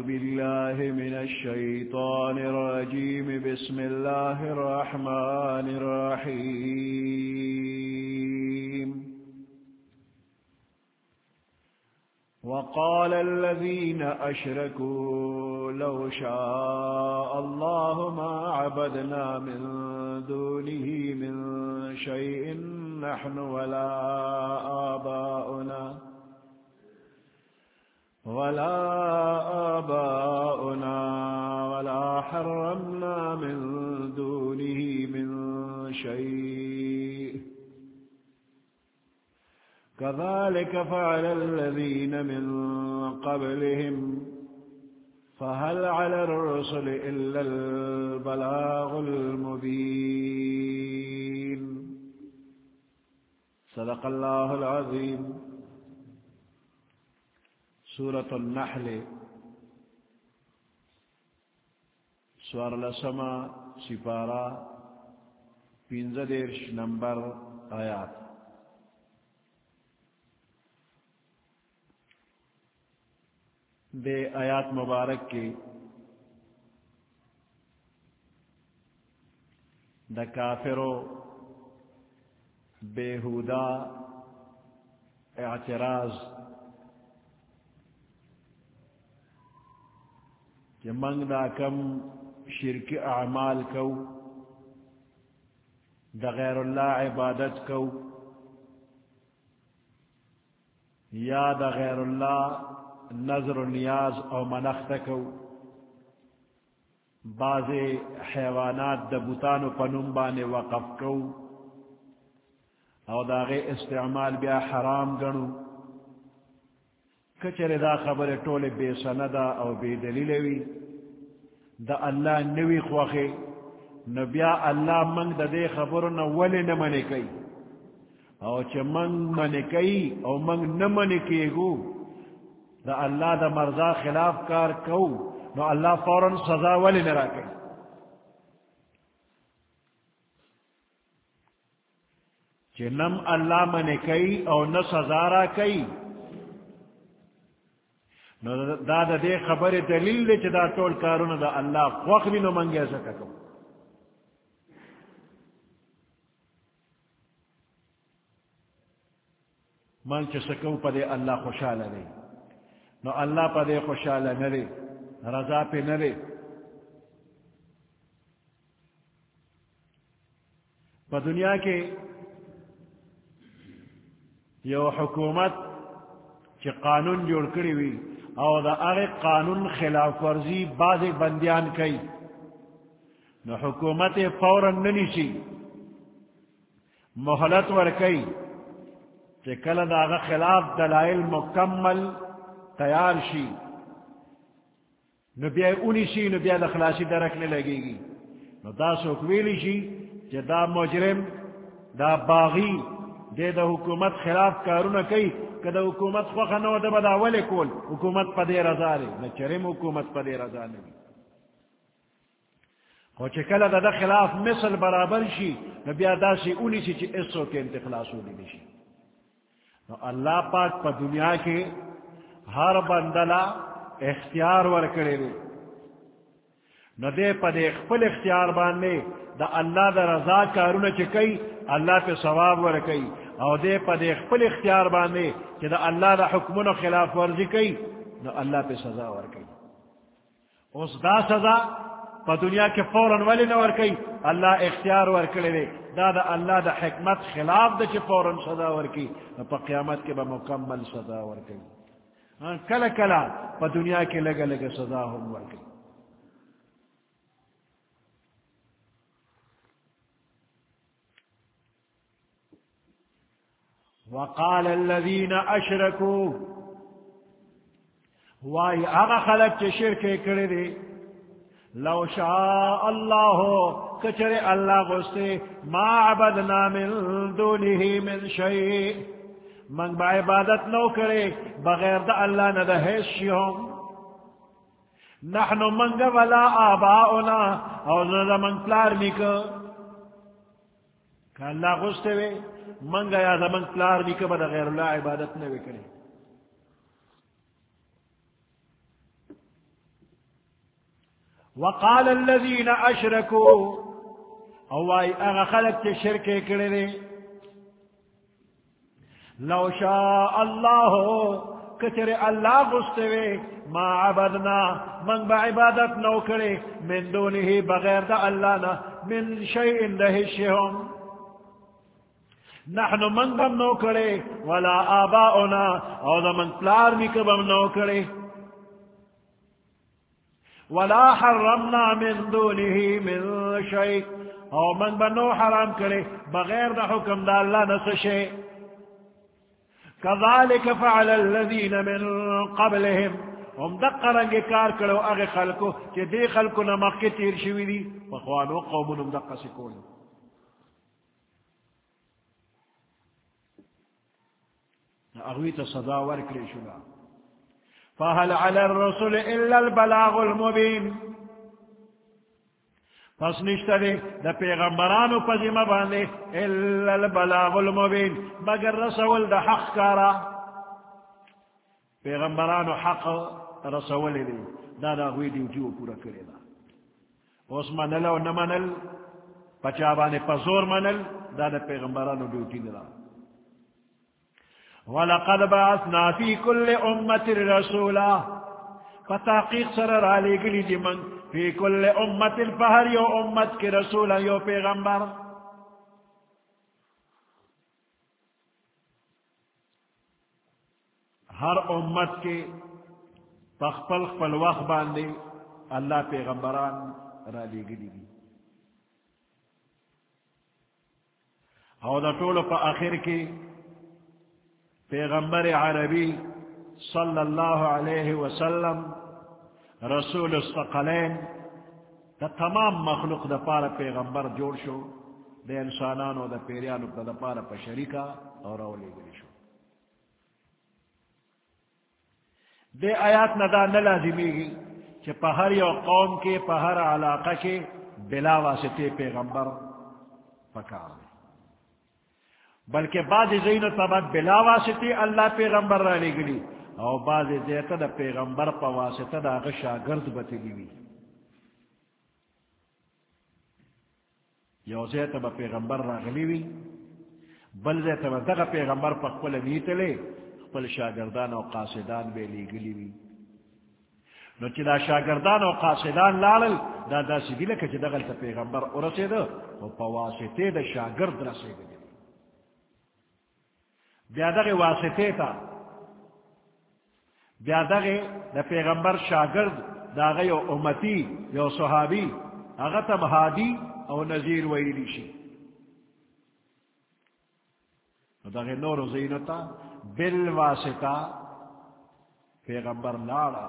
بالله من الشيطان الرجيم بسم الله الرحمن الرحيم وقال الذين أشركوا لو شاء الله ما عبدنا من دونه من شيء نحن ولا آباؤنا ولا حرمنا من دونه من شيء كذلك فعل الذين من قبلهم فهل على الرسل إلا البلاغ المبين صدق الله العظيم. سورة النحل سوار لسما سپارہ 15 نمبر آیات. دے آیات مبارک کی دا کافرو بےہودہ اعتراض کہ منگ دا کم شرک اعمال کو دا غیر اللہ عبادت کو یا دا غیر اللہ نظر و نیاز او منخت کو بعض حیوانات دا بوتان و پنمبان وقف کو او داغے استعمال بیا حرام گنو کچر دا خبر طول بے سندا او بے دلیل وی دا اللہ نوی خواخی نبیا اللہ منگ دا دے خبر نولی نمانی کئی او چھ منگ منی کئی او منگ نمانی کئی گو دا اللہ دا مرضا خلاف کار کو نو اللہ فوراً سزا ولی نرا کئی. چھ نم اللہ منی کئی او نہ سزا را کئی نو دا دے خبر دلیل دے چھ دا طول کارون دا اللہ خوخ بھی نو منگے سکا کو. من چھ سکو پا دے اللہ خوشحال دے نو اللہ پا دے خوشحال نرے رضا پہ نرے. پا دنیا کے یو حکومت چھ قانون جوڑ کری ہوئی او دا اغی قانون خلاف ورزی بعض بندیان کئی نو حکومت فوراً ننیسی محلت ورکی کہ کل دا اغی خلاف دلائل مکمل تیار شی نو بیا انیسی نو بیا دا خلاصی درکنے لگے گی نو دا سوکویلی شی کہ دا مجرم دا باغی دے دا حکومت خلاف کارونا کئی کہ دا حکومت خوخا نو دا بدا ولی کول حکومت پا دے رضا لے نا چرم حکومت پا دے رضا لے خو چکل دا دا خلاف مثل برابر شی نو بیا دا سی اونی سی چی اس سو کے انتخلاصو لی شی. نو اللہ پاک پا دنیا کے ہر بندلا اختیار ورکڑے دے نو دے پا دے خپل اختیار باندے دا اللہ دا رضا کارونا چکئی اللہ پہ ثواب ورکئی او دے پا دے خپل اختیار باندے کہ دا اللہ دا حکمون خلاف ورزی کئی نو اللہ پہ سزا ورکئی. اس دا سزا پا دنیا کے فوراً ولی نہ ورکئی اللہ اختیار ورکڑے دے دا دا اللہ دا حکمت خلاف دا چی فوراً سزا ورکی نو پا قیامت کے با مکمل سزا ورکئی. کلا کلا پا دنیا کے لگا لگا سزا ہم ورکی. وقال الذين اشركوا واي اغا خلق چه شرک کرے دے لو شاء الله کچرے اللہ غستے ما عبدنا من دونه من شيء من با عبادت نو کرے بغیر دا اللہ نہ دہیش شیہم نحن منگ ولا آباؤنا او نہ من پلار نکا کہ اللہ غستے وے منگا یا زمن پلار نکا بدا غیر اللہ عبادت نہ کرے. وقال الذين اشركوا اوائی اغا خلق تے شرکے کرے لو شاء اللہ کچرے اللہ غستوے ما عبدنا من بعبادت نو کرے من دونه بغیر دا اللہ نا من شیئن دہشہم نحن من بم نو کرے ولا آباؤنا او دا من پلار نکبم نو کرے ولا حرمنا من دونه من شیء او من بنو حرام کرے بغیر دا حکم دا اللہ نسشے كذلك فعل الذين من قبلهم هم دقرنگ کار کرو اغی خلقو کہ دی خلقو نمک کے تیر شوی دی فخوانو قومنم دقا سکول اغوی تا صدا ورکلی شلا فهل على الرسل الا البلاغ المبین پس نشترے دا پیغمبرانو پزیمہ باندے الا البلاغ المبین مگر رسول دا حق کارا پیغمبرانو حق رسول دی دا دا غوی ڈیوٹیو پورا کرے دا اس منل و نمنل پچابانے پزور منل دا دا پیغمبرانو ڈیوٹی دا وَلَقَدْ بَعَثْنَا فِي كُلِّ أُمَّةٍ رَسُولًا فتحقیق سر علی گلی دی من فی کل امت الفہر یو امت کے رسول یو پیغمبر ہر امت کے پخپل خپل وقت باندے اللہ پیغمبران را لی گلی دی او دا طول پا آخر کے پیغمبر عربی صلی اللہ علیہ وسلم رسول الثقلین دا تمام مخلوق دا پارا پیغمبر جوڑ شو دا انسانانو دا پیریانو دا پارا پا شریکا اور اولی گلی شو دے آیات ندا نلازمی گی کہ پا ہر یو قوم کے پا ہر علاقہ کے بلا واسطے پیغمبر پکار دے بلکہ بعض زین و طبق بلا واسطے اللہ پیغمبر را لے گلی او بعض دیتا دا پیغمبر پا واسطہ دا شاگرد بتلی وی یو زیتا با پیغمبر را غلی وی بل زیتا با دا پیغمبر پا قبل نیتلے قبل شاگردان و قاصدان بے لی گلی وی نو چی دا شاگردان و قاصدان لالل دا سیدی لکا چی دا غلط پیغمبر ارسے دا و پا واسطے دا شاگرد رسے دا بیادغ واسطے تا بیادغ دا پیغمبر شاگرد دا غی امتی یو صحابی اغتا مہادی او نذیر ویلی شی دا غی نور زینتا بالواسطہ پیغمبر نارا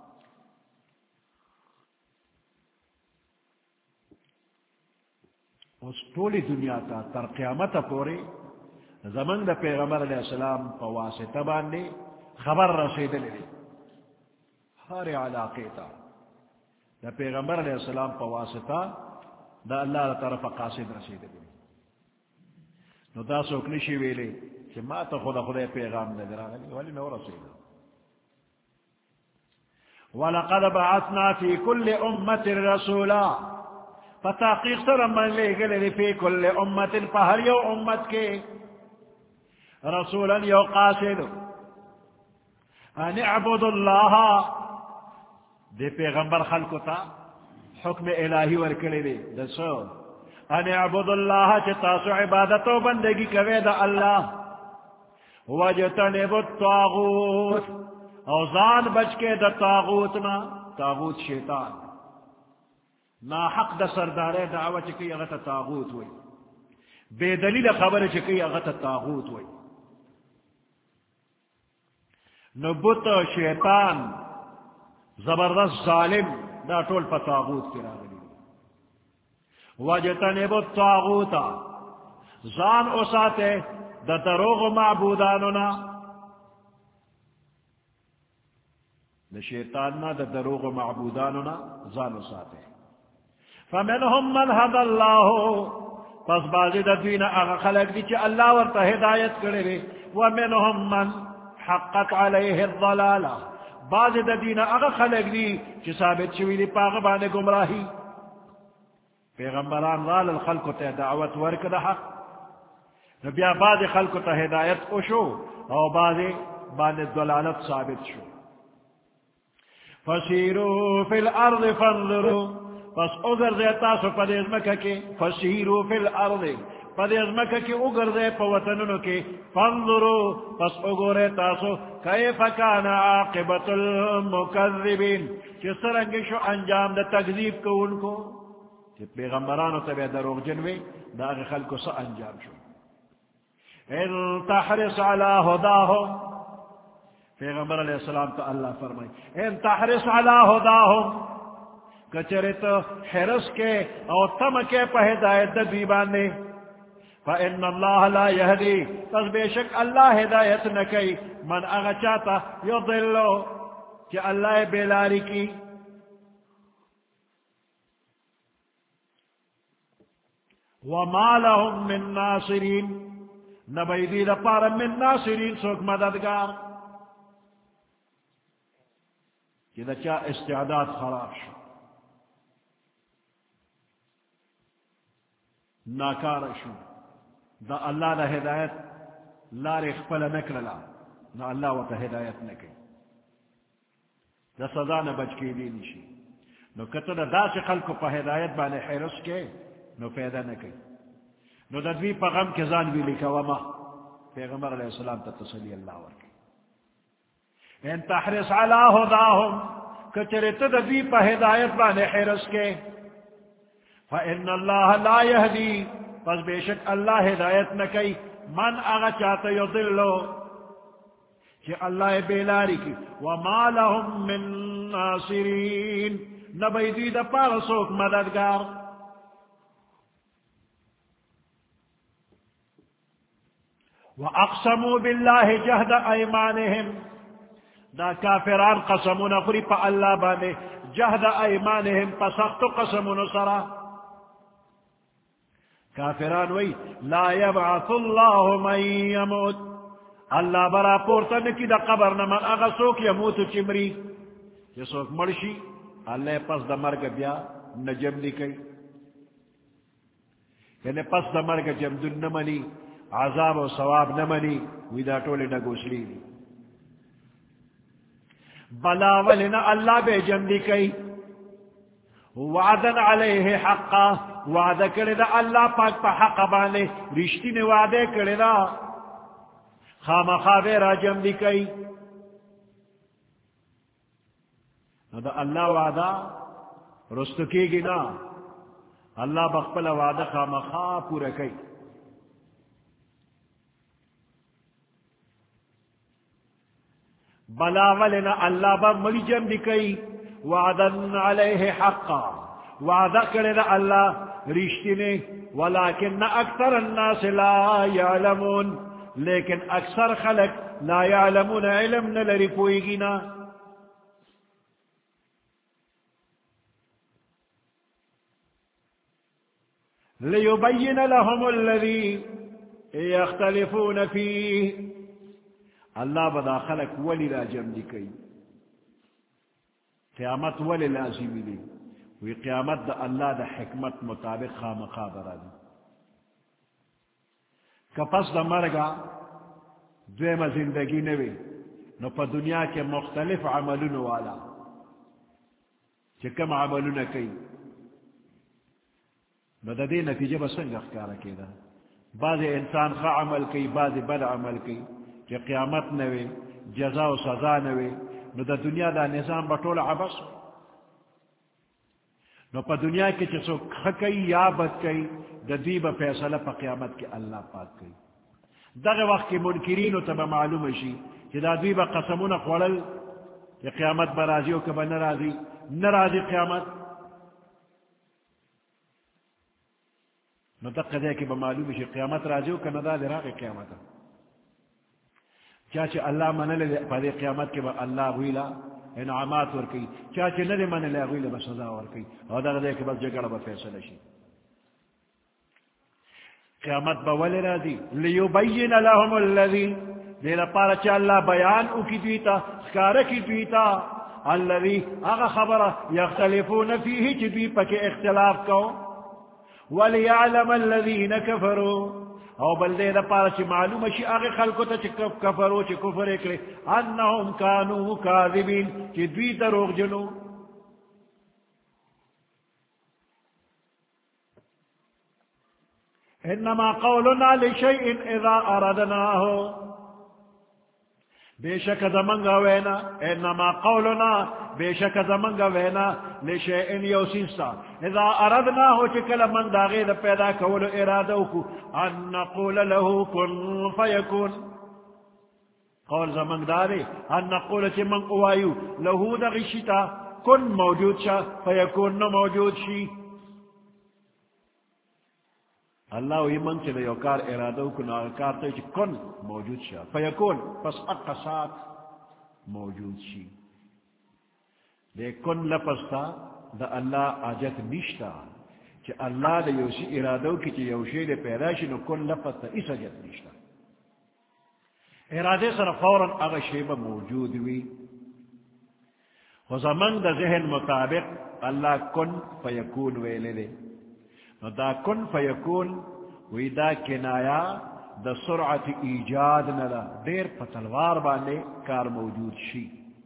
اس طولی دنیا تا تر قیامت پورے زمن دا پیغمبر علیہ السلام پا واسطہ باندے خبر رسید لے ہر علاقے تا دا پیغمبر علیہ السلام پا واسطہ دا اللہ طرف قاصد رسید لے نو دا سوکنشی ویلے کہ ما تا خدا پیغام دے دراغلی ولی نو رسید وَلَقَدْ بَعَثْنَا فِي كُلِّ أُمَّةٍ رَسُولًا فتحقیق سر من لے گلے فی کل امت پہر یو امت کے رسولا یو قاصد ان اعبد اللہ دے پیغمبر خلقو تا حکم الہی ورکلے دے دسو ان اعبد اللہ چتاسو عبادتو بندگی کوے دا اللہ وجتنب الطاغوت او زان بچ کے دا طاغوتنا طاغوت شیطان نا حق دا سردارے دعوہ چکی اغتا طاغوت ہوئی بے دلیل خبر چکی اغتا طاغوت ہوئی نبت شیطان زبردست ظالم دا طول پا طاغوت کی راگلی وجتنب الطاغوتا زان اساتے دا دروغ معبودانونا دا شیطاننا دا دروغ معبودانونا زان اساتے فمنهم من هدى الله پس بازی دا دوینا اغا خلق دی چی اللہ ورطا ہدایت کرے ومنهم من حقت علیہ الضلالہ بعض دا دین اغا خلق دی چی ثابت شوی دی پاغ بانے گمراہی پیغمبران رال الخلق تا دعوت ورک دا حق نبیا بعض خلق تا ہدایت اشو او بعض بانے دلالت ثابت شو فسیرو فی الارض فانظرو پس اگر دے تاسو پدیز مکہ کے فسیرو فی الارض پدیز مکہ کے اگر دے پوطننو کے فانظرو پس اگر تاسو کیف کان عاقبت المکذبین کس طرح شو انجام دا تکذیب کو ان کو کہ پیغمبرانو تبع دروغ جنوے دا اغی خلقو سا انجام شو ان تحرس علی ہداہم پیغمبر علیہ السلام تو اللہ فرمائی ان تحرس علی ہداہم کچرت حرس کے اور تم کے پہ ہدایت دیبانے فإن اللہ لا یہدی پس بے شک اللہ ہدایت نکی من اغا چاہتا یضلو کہ اللہ بیلاری کی وما لهم من ناصرین نبیدی لپارا من ناصرین سوک مددگار کہ دا کیا استعداد خراب شو ناکار شو دا اللہ دا ہدایت لار اخپل نکرلا نا اللہ و تا ہدایت نکی دا سزا نا بچ کی دی نشی نو کتا دا سی خلقو پا ہدایت بانے حیرس کے نو پیدا نکی نو دا دوی پا غم کے زان بھی لکا وما پیغمبر علیہ السلام تا تسلی اللہ ورکی ان تحرس علی ہداہم کچرت دا دوی پا ہدایت بانے حیرس کے فإن اللہ لا یہدی پس بے شک اللہ ہدایت نکی من اغا چاہتا یضلو کہ اللہ بیلاری کی وما لهم من ناصرین نبیدی دا پارسوک مددگار وَأَقْسَمُوا بِاللَّهِ جَهْدَ أَيْمَانِهِمْ دا کافران قسمون اخری پا اللہ بانے جہد ایمانہم پا سخت قسمون سرا کافران وی لا یبعث اللہ من یموت اللہ برا پورتن کی دا قبر نمن اغا سوک یموت چمری یہ سوک مرشی اللہ پس دا مرگ بیا نجم نکی یعنی پس دا مرگ جمدن نمانی عذاب و ثواب نمانی وی دا ٹولی نگوسلی بلا ولنا اللہ بے جمدی کئی وعدن علیہ حقا وعدہ کرے دا اللہ پاک پا حق بانے رشتی نے وعدے کرے دا خام خوابے را جمدی کئی دا اللہ وعدہ رستو کی گی نا اللہ بخپل وعدہ خام خواب پورا کئی بلا ولنا اللہ با ملی جم دکئی وعدن علیہ حقا وعدہ کرے دا اللہ رشتی نے ولیکن اکثر الناس لا یعلمون لیکن اکثر خلق لا یعلمون علم نلری پوئی گینا لیبین لهم الذی یختلفون فیہ اللہ بدا خلق ولی را جم دی کئی قیامت ولی لازمی دی وی قیامت دا اللہ دا حکمت مطابق خامخا برا دی کپس دا مرگا دویم زندگی نوی نو پا دنیا کے مختلف عملون والا چکم عملون کئی نو دا دی نتیجہ بسنگ اخکارا کی دا بعض انسان خا عمل کئی بعض بد عمل کئی کہ قیامت نوے جزا و سزا نوے نو دا دنیا دا نظام بطول عبس نو پا دنیا کے چسو خکی یا بد کئی دا دیب فیصلہ پا قیامت کے اللہ پاک کئی دا وقت کی منکرین تبا معلوم شی کہ دا دیب قسمون قولل کہ قیامت برازی و کبا نرازی نرازی قیامت نو دقا دے کہ با معلوم شی قیامت رازی و کندا دے راقی قیامت چاچے اللہ من لے پدے قیامت کے با اللہ ویلا انعامات ورکی چاچے ندے من لے ویلا با سزا ورکی اور دا دے کہ بس جگڑ با فیصلہ شی قیامت با ولی راضی لیبین لهم الذی دینا پارا چا اللہ بیان او کی دویتا سکارا کی دویتا الذی اغا خبر یختلفون فیہ چی دوی پک اختلاف کو ولیعلم الذین کفروا او بل دینا پارا چی معلوم شی اغا خلقو تا چی کفرو چی کفر اکرے انہم کانو کاذبین چی دوی دروغ جنو انما قولنا لشیء اذا اردناہ بے شک زمنگا وینا انما قولنا بے شک زمنگا وینا لشیء یوسیستا اذا اردناہ چکل من داغید پیدا کولو ارادو کو ان نقول له کن فیکون قول زمنگ دارے ان نقول چی من قوائیو له دغشتا کن موجود شا فیکون نو موجود شی اللہ وی من چلے یو کار ارادو کن کار تے چ کن موجود شا فیکون پس اقصات موجود شی دے کن لفظ تا دا اللہ آجت نشتا چ اللہ دے یو سی ارادو کی چ یو شی دے پیدا شی نو کن لفظ تا اس آجت نشتا ارادے سر فوراً اغا شیبہ موجود وی و زمان دا ذہن مطابق اللہ کن فیکون ویلے دے دا کن فیکون وی دا کنایا دا سرعت ایجاد ندا دیر پتلوار باندے کار موجود شی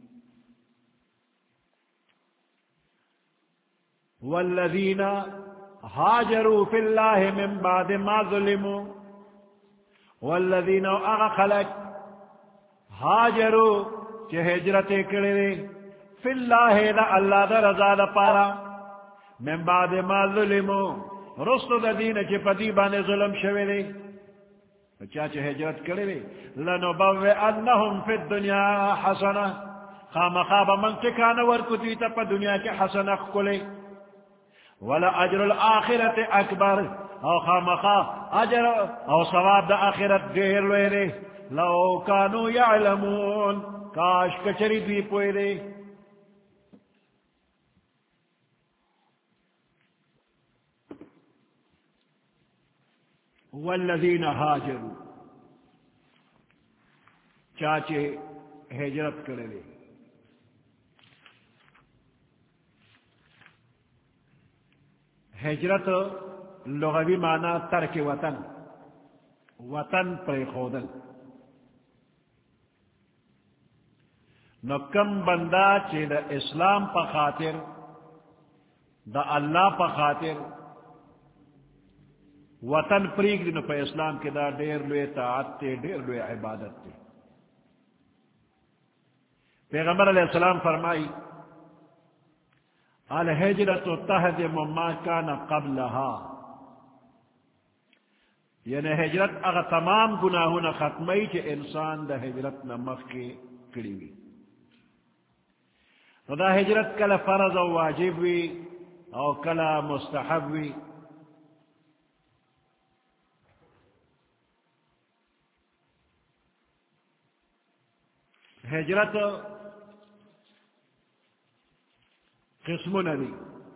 والذین ہاجروا فی اللہ من بعد ما ظلموا والذین اغا خلق ہاجروا چہ ہجرت کرے فی اللہ دا اللہ دا رضا دا پارا من بعد ما ظلموا رستو دا دین چی پتی بانے ظلم شوے دے چاچے ہجرت کرے دے لنبوئ انہم فی الدنیا حسنہ خام خواب من چکانا ورکو دیتا پا دنیا کے حسنہ کھلے ولا اجر الاخرت اکبر او خام خواب اجر او ثواب دا آخرت دیر لوے دے لو کانو یعلمون کاش کچری دوی پوئے دے والذین ہاجروا چاچے ہجرت کرے دے ہجرت لغوی معنی ترک وطن وطن پر خودل نو کم بندہ چے دا اسلام پا خاطر دا اللہ پا خاطر وطن پریگ دن پہ اسلام کے دا دیر لوے طاعت تے دیر لوے عبادت تے پیغمبر علیہ السلام فرمائی الہجرت تہدم ما کان قبلها یعنی ہجرت اگر تمام گناہوں ختمی چے انسان دا ہجرت نمخ کے کڑیوی دا ہجرت کلا فرض و واجب وی او کلا مستحب وی ہجرت قسم ندی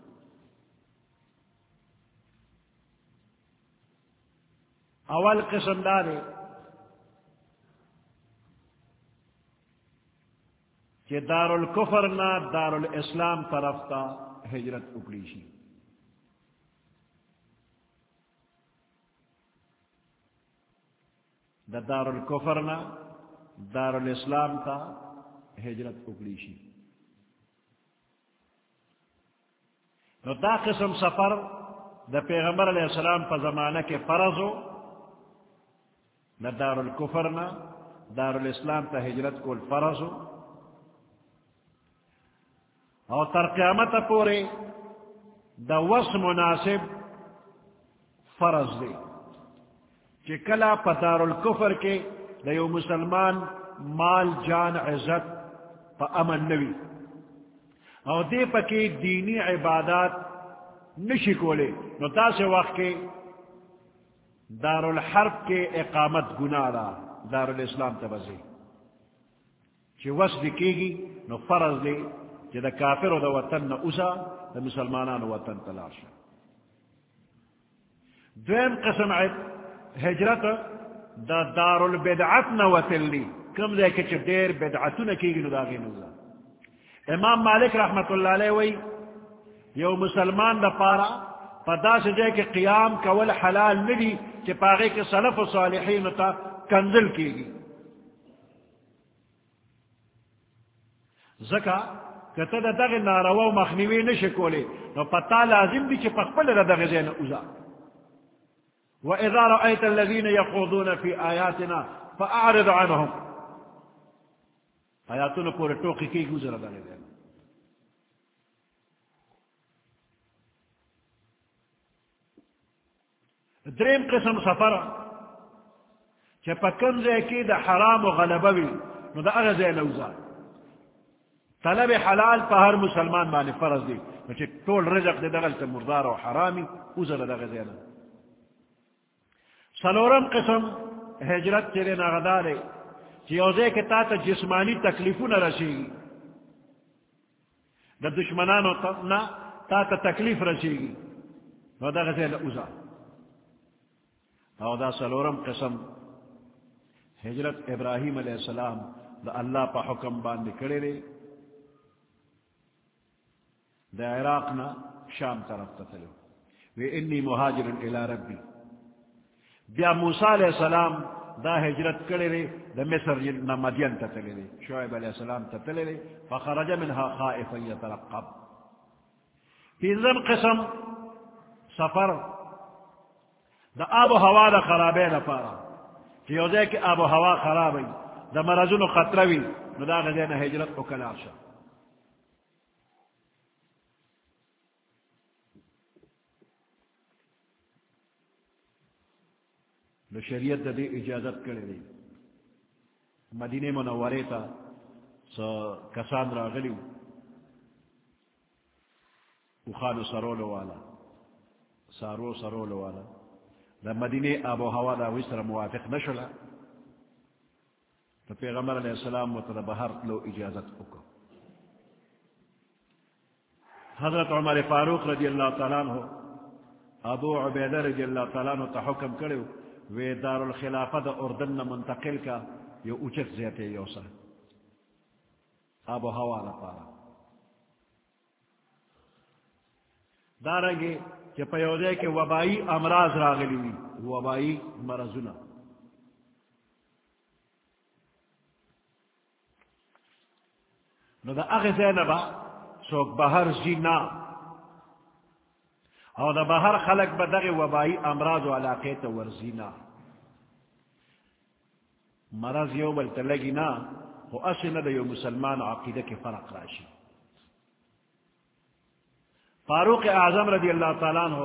اول قسم دارے کہ دار الکفر نہ دار الاسلام طرف تا ہجرت اکڑی شی دا دار الکفر نہ دار الاسلام تا ہجرت اکڑی شی نو دا قسم سفر دا پیغمبر علیہ السلام پا زمانہ کے فرض ہو نہ دار الکفر نہ دار الاسلام تا ہجرت کو الفرض ہو اور تر قیامت پورے دا وس مناسب فرض دے کہ کلا پا دار الکفر کے دا یو مسلمان مال جان عزت پا امن نوی اور دے پکی دینی عبادات نشی کولے نو تاسے وقت کے دار الحرب کے اقامت گناہ را دار الاسلام تبزی چی وصد کی گی نو فرض دے چی دا کافر و دا وطن نا اسا دا مسلمانان وطن تلاشا دویم قسم ہجرت دا دار البدعت نوتلی کم دے کہ دیر بدعتون کی گی نداغی نوزا امام مالک رحمت اللہ علیہ وی یو مسلمان دا پارا پدا سے جائے کہ قیام کول حلال ندی کہ پاگے کے سلف و صالحین تا کنزل کی گی زکا کتا دا دغی ناروا مخنوی نشکولے نو پتا لازم دی چھ پخپل دا دغی زین اوزا وَإِذَا رَأَيْتَ الَّذِينَ يَخُوضُونَ فِي آيَاتِنَا فَأَعْرِضْ عَنْهُمْ آیاتون پورے ٹوکی کی گزر دغی زین دریم قسم سفر چھ پکم زی کی دا حرام و غلبوی نو دا اغی زین اوزا طلب حلال پا ہر مسلمان بانی فرض دی چھ طول رزق دی دغل تا مردار و حرامی اوزر دغی زین سلورم قسم ہجرت تیرے ناغدارے چی اوزے کے تا تا جسمانی تکلیفو نہ رسیگی دا دشمنانو تا تا تکلیف رسیگی نو دا غزیل اوزا او دا سلورم قسم ہجرت ابراہیم علیہ السلام دا اللہ پا حکم باندے کرے لے دا عراقنا شام طرف تتلو وی انی مہاجر الى ربی بیا موسیٰ علیہ السلام دا ہجرت کرے لے دا مصر نا مدین تتلے لے شعیب علیہ السلام تتلے لے فخرج منها خائفا یترقب تینزم قسم سفر دا آب و ہوا دا خرابے دا پارا کہ یوزے کہ آب و ہوا خرابی دا مرضون خطروی نو دا غزین ہجرت کو کلاشا نو شریعت دا دی اجازت کرے دی مدینہ منورے تا سا کسان راغلیو اخالو سرولو والا سرولو والا دا مدینہ آب و ہوا دا ویسر موافق نشلا تو پیغمبر علیہ السلام متدا بہر لو اجازت کو حضرت عمر فاروق رضی اللہ تعالیٰ عنہ ابو عبیدہ رضی اللہ تعالیٰ عنہ تا حکم کرے وی دار الخلافہ دا اردن منتقل کا یو اچت زیتے یوسا آب و ہوا دا پارا دارنگی کہ پیودے کے وبائی امراض راغلی ہوئی وبائی مرضنا نو دا اغزینبا سوک بہر زینا او دا بہر خلق بدغ وبائی امراض و علاقیت ورزینا مرض یو بلتلگی نا و اصل دا یو مسلمان عقیدہ کے فرق راشی فاروق اعظم رضی اللہ تعالیٰ عنہ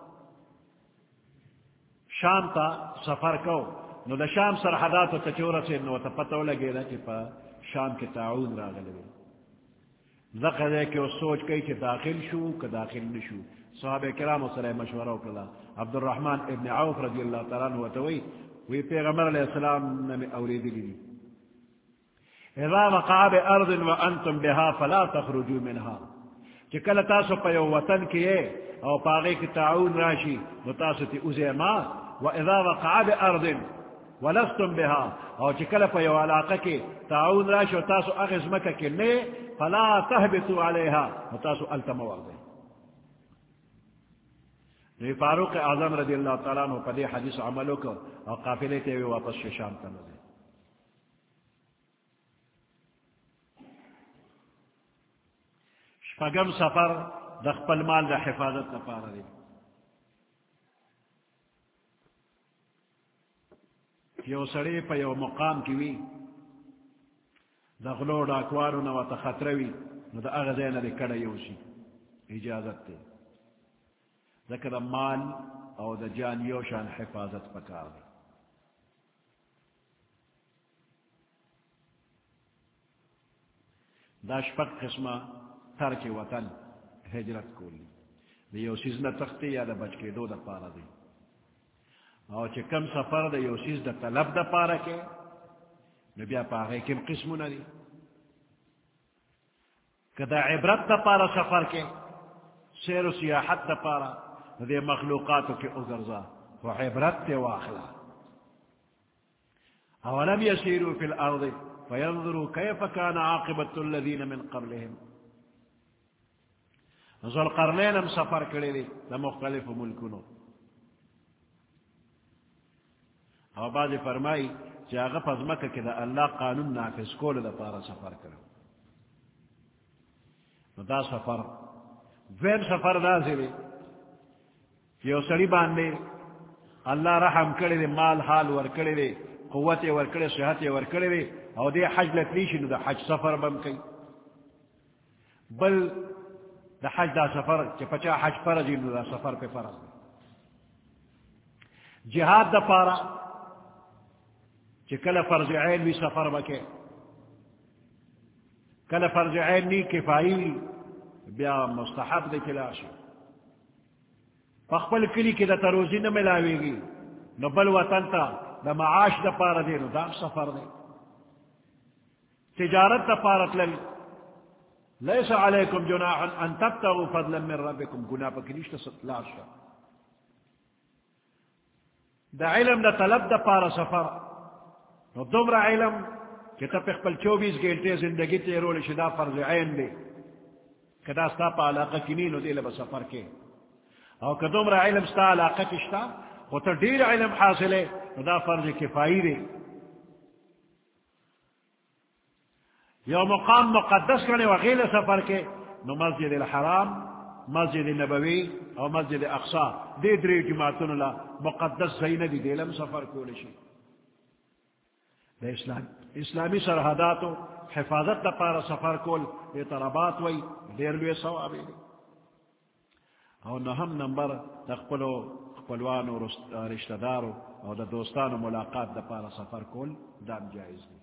شام تا سفر کو نو دا شام سرحدات و تچورہ سے نو تا پتو لگے دا کہ پا شام کے تعاون را گلے ذکر ہے کہ وہ سوچ کئی کہ داخل شو کہ داخل نشو صحابہ کرام صلی اللہ مشورہ کرلا عبد الرحمن ابن عوف رضی اللہ تعالیٰ عنہ توئی وی پیغمبر علیہ السلام نے اورید لی اذا وقع بارض وانتم بها فلا تخرجوا منها کہ کل تاسو پیو وطن کیے او پاگے کی تعاون راشی نتاسو تی اوزے ما واذا وقع بارض ولستم بها او چکل پیو علاقہ کی تعاون راشی و تاسو اغز مکہ کی لے فلا تهبطوا عليها نتاسو التموا دے فاروق اعظم رضی اللہ تعالیٰ عنہ پدے حدیث عملوں کو اور قافلے تے واپس شام تنو دے شپگم سفر دخپل مال دا حفاظت نپارا دے یو سڑے پا یو مقام کیوی دغلو ڈاکوارو نو تخطروی نو دا اغزین دے کڑا یوشی اجازت تے ذکر مال او دا جان یوشان حفاظت پکار دی دا شپک قسمہ ترک وطن ہجرت کولی دا یو سیزن تختی یا دا بچ کے دو دا پارا دی او چه کم سفر دا یو سیز دا طلب دا پارا کے نبیا پاگے کم قسمو ندی کہ دا عبرت دا پارا سفر کے سیر و سیاحت دا پارا دے مخلوقاتو کے اگرزا و عبرت تے واخلا اولم يسيروا في الارض فينظروا كيف كان عاقبة الذين من قبلهم ذو القرنین ہم سفر کرے دے دا مختلف ملکونو اور بعض فرمائی کہ آغا پزمکہ کہ دا اللہ قانون نافذ کول دا پارا سفر کرو دا سفر وین سفر دا زیرے کہ او سڑی باندے اللہ رحم کرے دے مال حال ور کرے دے قوت ور کرے صحت ور کرے دے او دے حج لکلیشی نو دا حج سفر بم کئی بل دا حج دا سفر چی پچا حج فرضی نو دا سفر پہ فرض جہاد دا پارا چی کل فرض عین بھی سفر بکے کل فرض عین نی کفائی بیا مستحب دے کلاشی فخبل کلی کی دا تروزی نہ ملاوے گی نو بل وطن تا دا معاش دا پارا دے نو دا سفر دے تجارت دا پارت لل لیس علیکم جناح ان تبتغوا فضلا من ربکم گناہ پکنیشتا ستلاشا دا علم دا طلب دا پارا سفر نو دمر علم کہ تا پخپل 24 گھنٹے زندگی تیرول شدا فرض عین دے کدا ستا پا علاقہ کنینو دے لبا سفر کے او کدومر علم ستا علاقہ کشتا و تا دیر علم حاصلے دا فرض کفائی دے یو مقام مقدس کرنے وغیل سفر کے نو مسجد الحرام مسجد نبوی او مسجد اقصا دے دری جماعتون اللہ مقدس زینبی دیلم سفر کولشی دے اسلامی سرحداتو حفاظت دا پارا سفر کول دے طربات وی دیر لوے ثوابی دے او نہم نمبر دا خپلوانو رشتہ دارو او دا دوستانو ملاقات دا پارا سفر کول دام جائز دی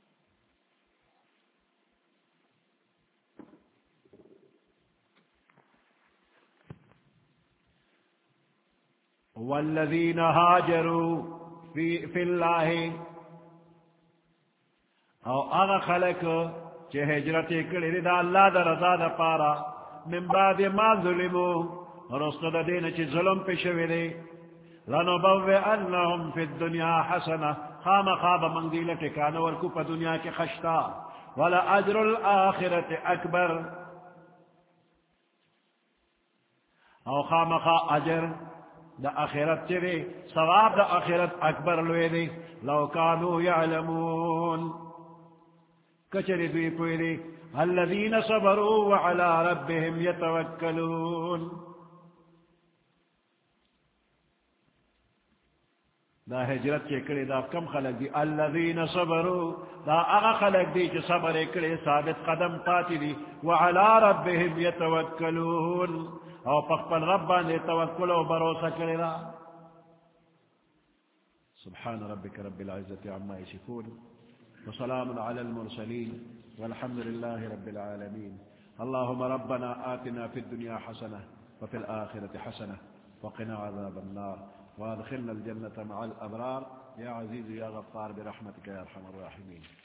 والذین ہاجروا فی اللہ او اغا خلق چہ ہجرت کڑی دا اللہ دا رضا دا پارا من بعد ما ظلمو رسط دا دین چی ظلم پیشوی دے لنبوئنہم فی الدنیا حسنہ خام خواب من دیل ٹکانا ورکو پا دنیا کے خشتا ولا اجر الاخرت اکبر او خام خواب اجر دا آخرت چرے ثواب دا آخرت اکبر لوے دے لو کانو یعلمون کچری دوی پوئی دے الذین صبروا وعلى ربهم یتوکلون دا ہجرت کے کڑے دا کم خلق دی الذین صبروا دا اغا خلق دی چی صبر کڑے ثابت قدم پاتی دی وعلى ربهم یتوکلون او پخپل ربان دے توکل و بروسہ کرے دا سبحان ربک رب العزت عما یصفون وسلام على المرسلين والحمد لله رب العالمين اللهم ربنا آتنا في الدنيا حسنة وفي الآخرة حسنة وقنا عذاب النار وادخلنا الجنة مع الأبرار يا عزيز يا غفار برحمتك يا أرحم الراحمين